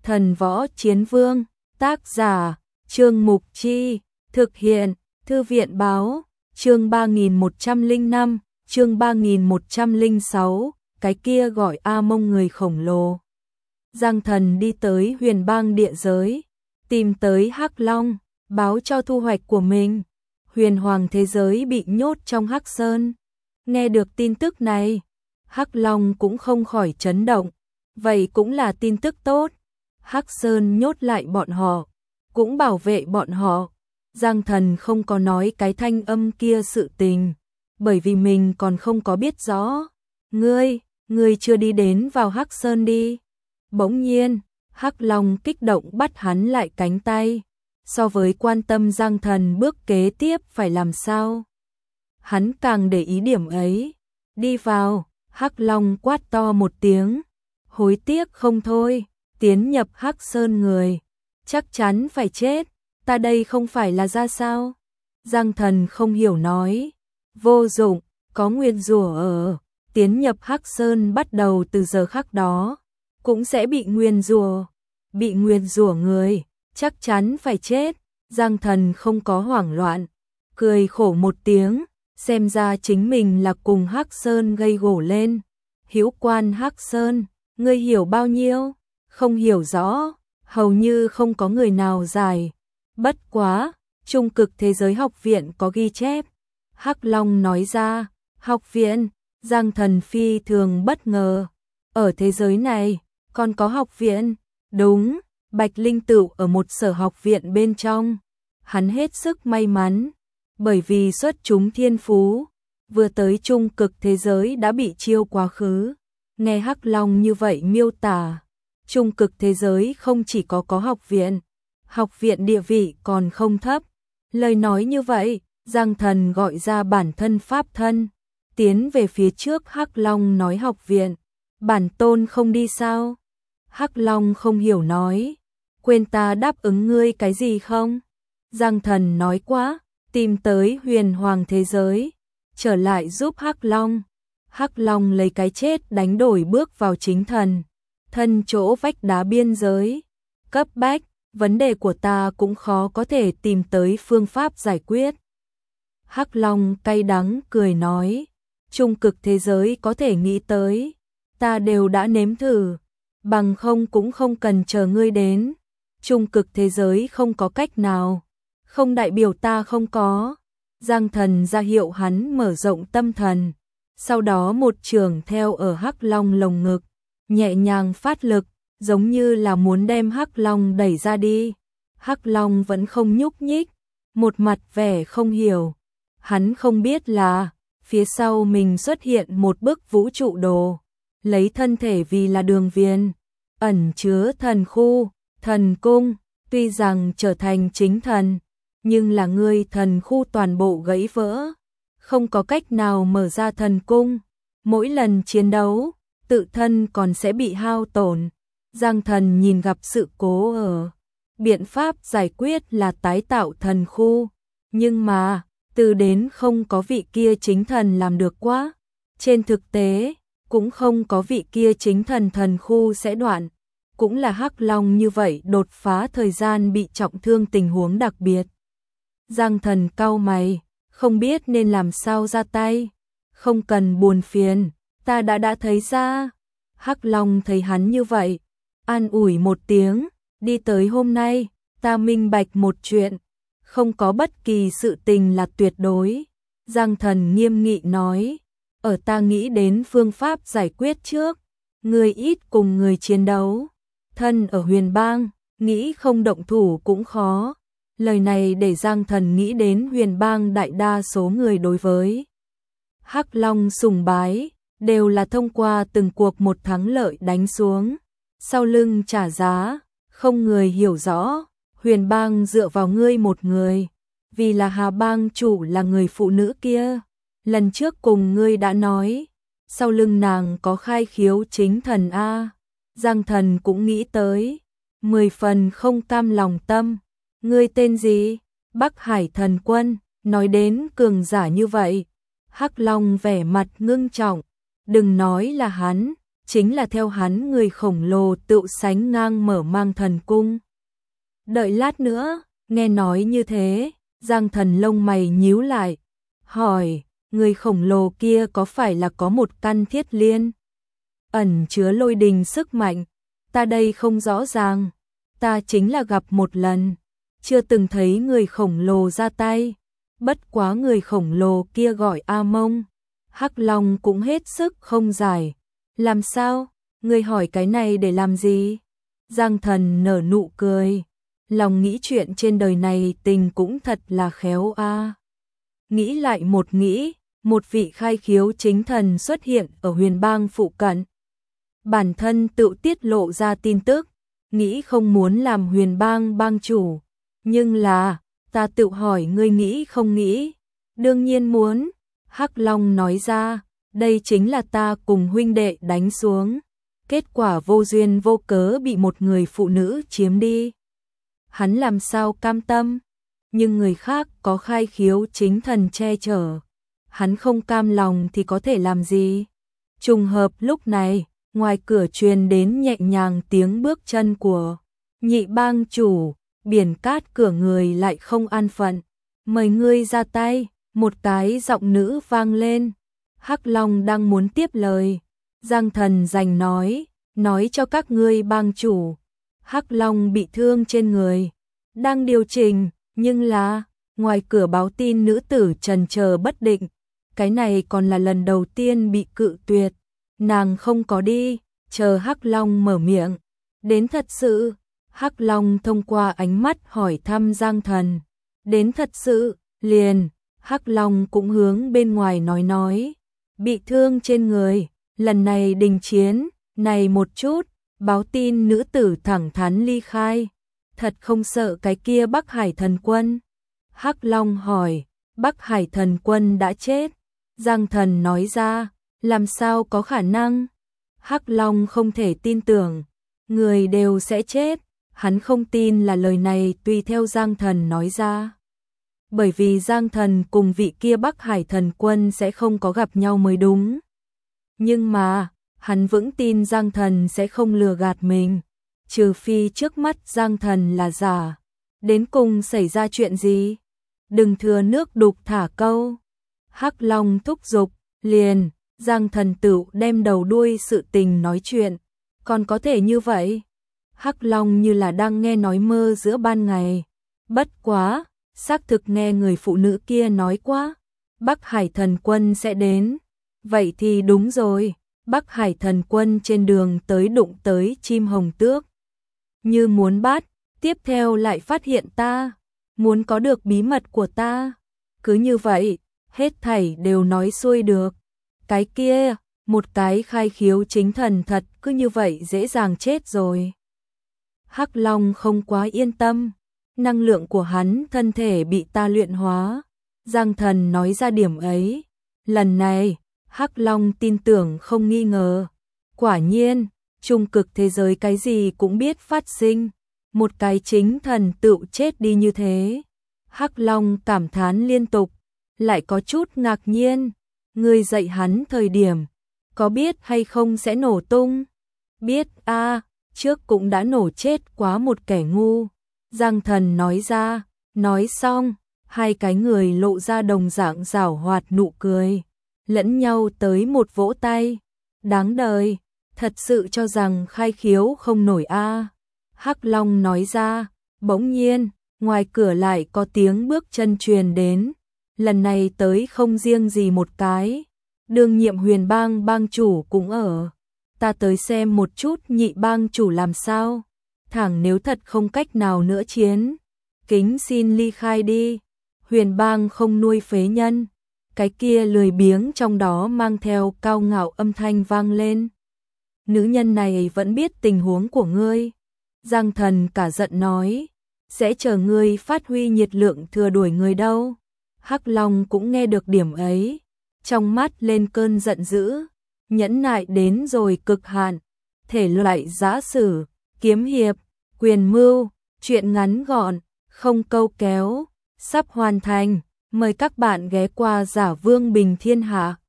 Thần Võ Chiến Vương, tác giả, Trương Mục Chi, thực hiện, Thư viện Báo, chương 3105, chương 3106, cái kia gọi A Mông người khổng lồ. Giang Thần đi tới Huyền Bang địa giới, tìm tới Hắc Long, báo cho thu hoạch của mình. Huyền Hoàng thế giới bị nhốt trong Hắc Sơn. Nghe được tin tức này, Hắc Long cũng không khỏi chấn động. Vậy cũng là tin tức tốt. Hắc Sơn nhốt lại bọn họ, cũng bảo vệ bọn họ. Giang Thần không có nói cái thanh âm kia sự tình, bởi vì mình còn không có biết rõ. Ngươi chưa đi đến vào Hắc Sơn đi. Bỗng nhiên, Hắc Long kích động bắt hắn lại cánh tay. So với quan tâm Giang Thần bước kế tiếp phải làm sao, hắn càng để ý điểm ấy. Đi vào, Hắc Long quát to một tiếng, hối tiếc không thôi, tiến nhập Hắc Sơn người, chắc chắn phải chết, ta đây không phải là ra sao? Giang Thần không hiểu nói, vô dụng, có nguyên rủa ở, tiến nhập Hắc Sơn bắt đầu từ giờ khắc đó, cũng sẽ bị nguyên rủa người, chắc chắn phải chết. Giang Thần không có hoảng loạn, cười khổ một tiếng, xem ra chính mình là cùng Hắc Sơn gây gổ lên. Hữu quan Hắc Sơn, ngươi hiểu bao nhiêu? Không hiểu rõ, hầu như không có người nào giải. Bất quá, Trung Cực Thế Giới Học Viện có ghi chép. Hắc Long nói ra, học viện. Giang Thần phi thường bất ngờ. Ở thế giới này, còn có học viện? Đúng, Bạch Linh Tựu ở một sở học viện bên trong. Hắn hết sức may mắn, bởi vì xuất chúng thiên phú, vừa tới Trung Cực Thế Giới đã bị chiêu quá khứ. Nghe Hắc Long như vậy miêu tả, Trung Cực Thế Giới không chỉ có học viện địa vị còn không thấp. Lời nói như vậy, Giang Thần gọi ra bản thân pháp thân, tiến về phía trước. Hắc Long nói học viện, bản tôn không đi sao? Hắc Long không hiểu nói, quên ta đáp ứng ngươi cái gì không? Giang Thần nói quá, tìm tới Huyền Hoàng thế giới, trở lại giúp Hắc Long. Hắc Long lấy cái chết đánh đổi bước vào chính thần, thân chỗ vách đá biên giới. Cấp bách, vấn đề của ta cũng khó có thể tìm tới phương pháp giải quyết. Hắc Long cay đắng cười nói, Trung Cực Thế Giới có thể nghĩ tới, ta đều đã nếm thử, bằng không cũng không cần chờ ngươi đến. Trung Cực Thế Giới không có cách nào, không đại biểu ta không có. Giang Thần ra hiệu hắn mở rộng tâm thần, sau đó một trường theo ở Hắc Long lồng ngực, nhẹ nhàng phát lực, giống như là muốn đem Hắc Long đẩy ra đi. Hắc Long vẫn không nhúc nhích, một mặt vẻ không hiểu. Hắn không biết là phía sau mình xuất hiện một bức vũ trụ đồ, lấy thân thể vì là đường viền, ẩn chứa thần khu, thần cung. Tuy rằng trở thành chính thần, nhưng là ngươi thần khu toàn bộ gãy vỡ, không có cách nào mở ra thần cung. Mỗi lần chiến đấu, tự thân còn sẽ bị hao tổn. Giang Thần nhìn gặp sự cố ở, biện pháp giải quyết là tái tạo thần khu, nhưng mà từ đến không có vị kia chính thần làm được quá. Trên thực tế, cũng không có vị kia chính thần khu sẽ đoạn. Cũng là Hắc Long như vậy đột phá thời gian bị trọng thương tình huống đặc biệt. Giang Thần cau mày, không biết nên làm sao ra tay. Không cần buồn phiền, ta đã thấy ra. Hắc Long thấy hắn như vậy, an ủi một tiếng, đi tới hôm nay, ta minh bạch một chuyện, không có bất kỳ sự tình là tuyệt đối. Giang Thần nghiêm nghị nói, ở ta nghĩ đến phương pháp giải quyết trước, người ít cùng người chiến đấu. Thân ở Huyền Bang, nghĩ không động thủ cũng khó. Lời này để Giang Thần nghĩ đến Huyền Bang đại đa số người đối với Hắc Long sùng bái, đều là thông qua từng cuộc một thắng lợi đánh xuống, sau lưng trả giá, không người hiểu rõ. Huyền Bang dựa vào ngươi một người, vì là Hà Bang chủ là người phụ nữ kia. Lần trước cùng ngươi đã nói, sau lưng nàng có khai khiếu chính thần A. Giang Thần cũng nghĩ tới, 10 phần không cam lòng tâm. Ngươi tên gì? Bắc Hải Thần Quân. Nói đến cường giả như vậy, Hắc Long vẻ mặt ngưng trọng. Đừng nói là hắn, chính là theo hắn người khổng lồ tựu sánh ngang mở mang thần cung. Đợi lát nữa, nghe nói như thế, Giang Thần lông mày nhíu lại, hỏi, người khổng lồ kia có phải là có một căn thiết liên ẩn chứa lôi đình sức mạnh? Ta đây không rõ ràng, ta chính là gặp một lần, chưa từng thấy người khổng lồ ra tay, bất quá người khổng lồ kia gọi A Mông. Hắc Long cũng hết sức không giải. Làm sao? Ngươi hỏi cái này để làm gì? Giang Thần nở nụ cười. Lòng nghĩ chuyện trên đời này tình cũng thật là khéo a. Nghĩ lại nghĩ, một vị khai khiếu chính thần xuất hiện ở Huyền Bang phụ cận. Bản thân tự tiết lộ ra tin tức, nghĩ không muốn làm Huyền Bang bang chủ. Nhưng là, ta tự hỏi ngươi nghĩ không nghĩ? Đương nhiên muốn. Hắc Long nói ra, đây chính là ta cùng huynh đệ đánh xuống. Kết quả vô duyên vô cớ bị một người phụ nữ chiếm đi. Hắn làm sao cam tâm? Nhưng người khác có khai khiếu chính thần che chở. Hắn không cam lòng thì có thể làm gì? Trùng hợp lúc này, ngoài cửa truyền đến nhẹ nhàng tiếng bước chân của Nhị bang chủ, Biển Cát cửa người lại không an phận. Mời ngươi ra tay, một cái giọng nữ vang lên. Hắc Long đang muốn tiếp lời. Giang Thần giành nói cho các ngươi bang chủ. Hắc Long bị thương trên người, đang điều chỉnh, nhưng là, ngoài cửa báo tin nữ tử trần chờ bất định. Cái này còn là lần đầu tiên bị cự tuyệt. Nàng không có đi, chờ Hắc Long mở miệng. Đến thật sự, Hắc Long thông qua ánh mắt hỏi thăm Giang Thần. Đến thật sự, liền, Hắc Long cũng hướng bên ngoài nói. Bị thương trên người, lần này đình chiến, này một chút, báo tin nữ tử thẳng thắn ly khai. Thật không sợ cái kia Bắc Hải thần quân? Hắc Long hỏi, Bắc Hải thần quân đã chết. Giang Thần nói ra, làm sao có khả năng? Hắc Long không thể tin tưởng, người đều sẽ chết. Hắn không tin là lời này tùy theo Giang Thần nói ra. Bởi vì Giang Thần cùng vị kia Bắc Hải thần quân sẽ không có gặp nhau mới đúng. Nhưng mà, hắn vững tin Giang Thần sẽ không lừa gạt mình. Trừ phi trước mắt Giang Thần là giả. Đến cùng xảy ra chuyện gì? Đừng thừa nước đục thả câu. Hắc Long thúc giục, liền, Giang Thần tựu đem đầu đuôi sự tình nói chuyện. Còn có thể như vậy? Hắc Long như là đang nghe nói mơ giữa ban ngày. Bất quá, xác thực nghe người phụ nữ kia nói quá. Bắc Hải thần quân sẽ đến. Vậy thì đúng rồi, Bắc Hải thần quân trên đường tới đụng tới chim hồng tước. Như muốn bắt, tiếp theo lại phát hiện ta, muốn có được bí mật của ta. Cứ như vậy, hết thảy đều nói xuôi được. Cái kia, một cái khai khiếu chính thần thật cứ như vậy dễ dàng chết rồi. Hắc Long không quá yên tâm, năng lượng của hắn thân thể bị ta luyện hóa. Giang Thần nói ra điểm ấy. Lần này, Hắc Long tin tưởng không nghi ngờ. Quả nhiên, trung cực thế giới cái gì cũng biết phát sinh. Một cái chính thần tựu chết đi như thế. Hắc Long cảm thán liên tục, lại có chút ngạc nhiên. Người dạy hắn thời điểm, có biết hay không sẽ nổ tung? Biết a, trước cũng đã nổ chết quá một kẻ ngu. Giang Thần nói ra, nói xong, hai cái người lộ ra đồng dạng giảo hoạt nụ cười, lẫn nhau tới một vỗ tay. Đáng đời, thật sự cho rằng khai khiếu không nổi a. Hắc Long nói ra, bỗng nhiên, ngoài cửa lại có tiếng bước chân truyền đến. Lần này tới không riêng gì một cái, đương nhiệm Huyền Bang bang chủ cũng ở. Ta tới xem một chút Nhị bang chủ làm sao. Thẳng nếu thật không cách nào nữa chiến, kính xin ly khai đi. Huyền Bang không nuôi phế nhân. Cái kia lười biếng trong đó mang theo cao ngạo âm thanh vang lên. Nữ nhân này vẫn biết tình huống của ngươi. Giang Thần cả giận nói, sẽ chờ ngươi phát huy nhiệt lượng thừa đuổi người đâu. Hắc Long cũng nghe được điểm ấy, trong mắt lên cơn giận dữ, nhẫn nại đến rồi cực hạn. Thể loại giã sử, kiếm hiệp, quyền mưu, truyện ngắn gọn, không câu kéo, sắp hoàn thành. Mời các bạn ghé qua Giả Vương Bình Thiên Hạ.